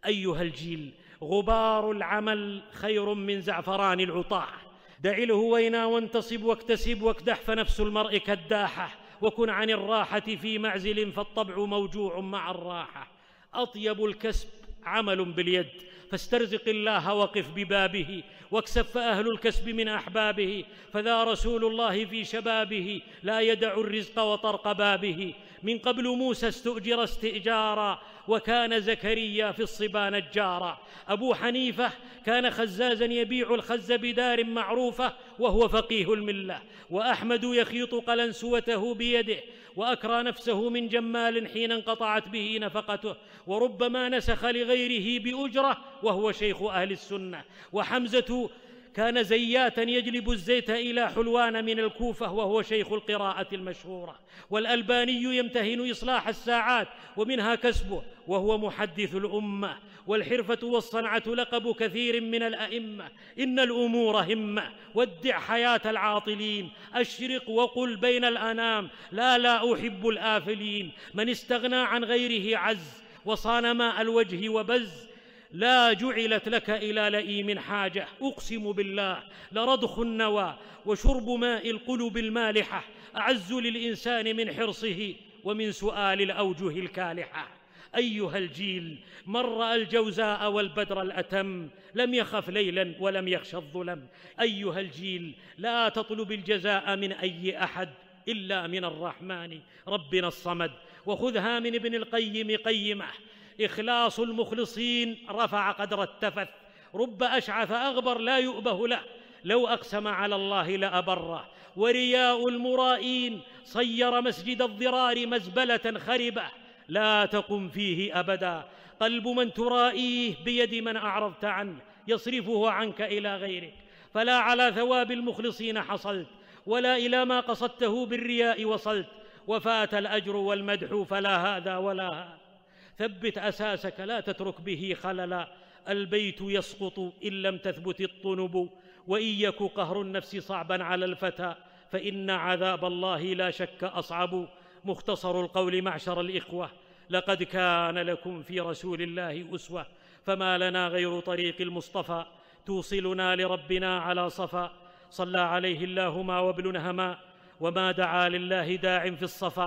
أيها الجيل، غبار العمل خير من زعفران العطاء. دع الهوينا وانتصب واكتسب واكدح، فنفس المرء كداحة، وكن عن الراحة في معزل، فالطبع موجوع مع الراحة. أطيب الكسب عمل باليد، فاسترزق الله وقف ببابه، واكسب فأهل الكسب من أحبابه، فذا رسول الله في شبابه، لا يدع الرزق وطرق بابه. من قبل موسى استؤجر استئجارا، وكان زكريا في الصبا نجارا. أبو حنيفة كان خزازا يبيع الخز بدار معروفة، وهو فقيه الملة. وأحمد يخيط قلنسوته بيده، وأكرى نفسه من جمال حين انقطعت به نفقته، وربما نسخ لغيره بأجرة، وهو شيخ أهل السنة. وحمزة كان زياتا يجلب الزيت إلى حلوان من الكوفة، وهو شيخ القراءة المشهورة. والألباني يمتهن إصلاح الساعات، ومنها كسبه، وهو محدث الأمة. والحرفة والصنعة لقب كثير من الأئمة. إن الأمور همة، ودع حياة العاطلين، أشرق وقل بين الأنام، لا أحب الآفلين. من استغنى عن غيره عز، وصان ماء الوجه وبز، لا جعلت لك إلى لئيم حاجة. أقسم بالله لرضخ النوى وشرب ماء القلوب المالحة أعز للإنسان من حرصه ومن سؤال الأوجه الكالحة. أيها الجيل، من رأى الجوزاء والبدر الأتم لم يخف ليلا ولم يخش الظلم. أيها الجيل، لا تطلب الجزاء من أي أحد إلا من الرحمن ربنا الصمد. وخذها من ابن القيم قيمة: إخلاص المخلصين رفع قدر التفث. رب أشعث أغبر لا يؤبه له، لو أقسم على الله لأبره. ورياء المرائين صير مسجد الضرار مزبلة خربة، لا تقم فيه أبدا. قلب من ترائيه بيد من أعرضت عنه يصرفه عنك إلى غيرك، فلا على ثواب المخلصين حصلت، ولا إلى ما قصدته بالرياء وصلت. وفات الأجر والمدح، فلا هذا ولا هذا. ثبت أساسك لا تترك به خللا، البيت يسقط إن لم تثبت الطنب. وإن يك قهر النفس صعبا على الفتى، فإن عذاب الله لا شك أصعب. مختصر القول معشر الإخوة: لقد كان لكم في رسول الله أسوة، فما لنا غير طريق المصطفى توصلنا لربنا على صفا. صلى عليه الله ما وابل نهما، وما دعا لله داع في الصفا.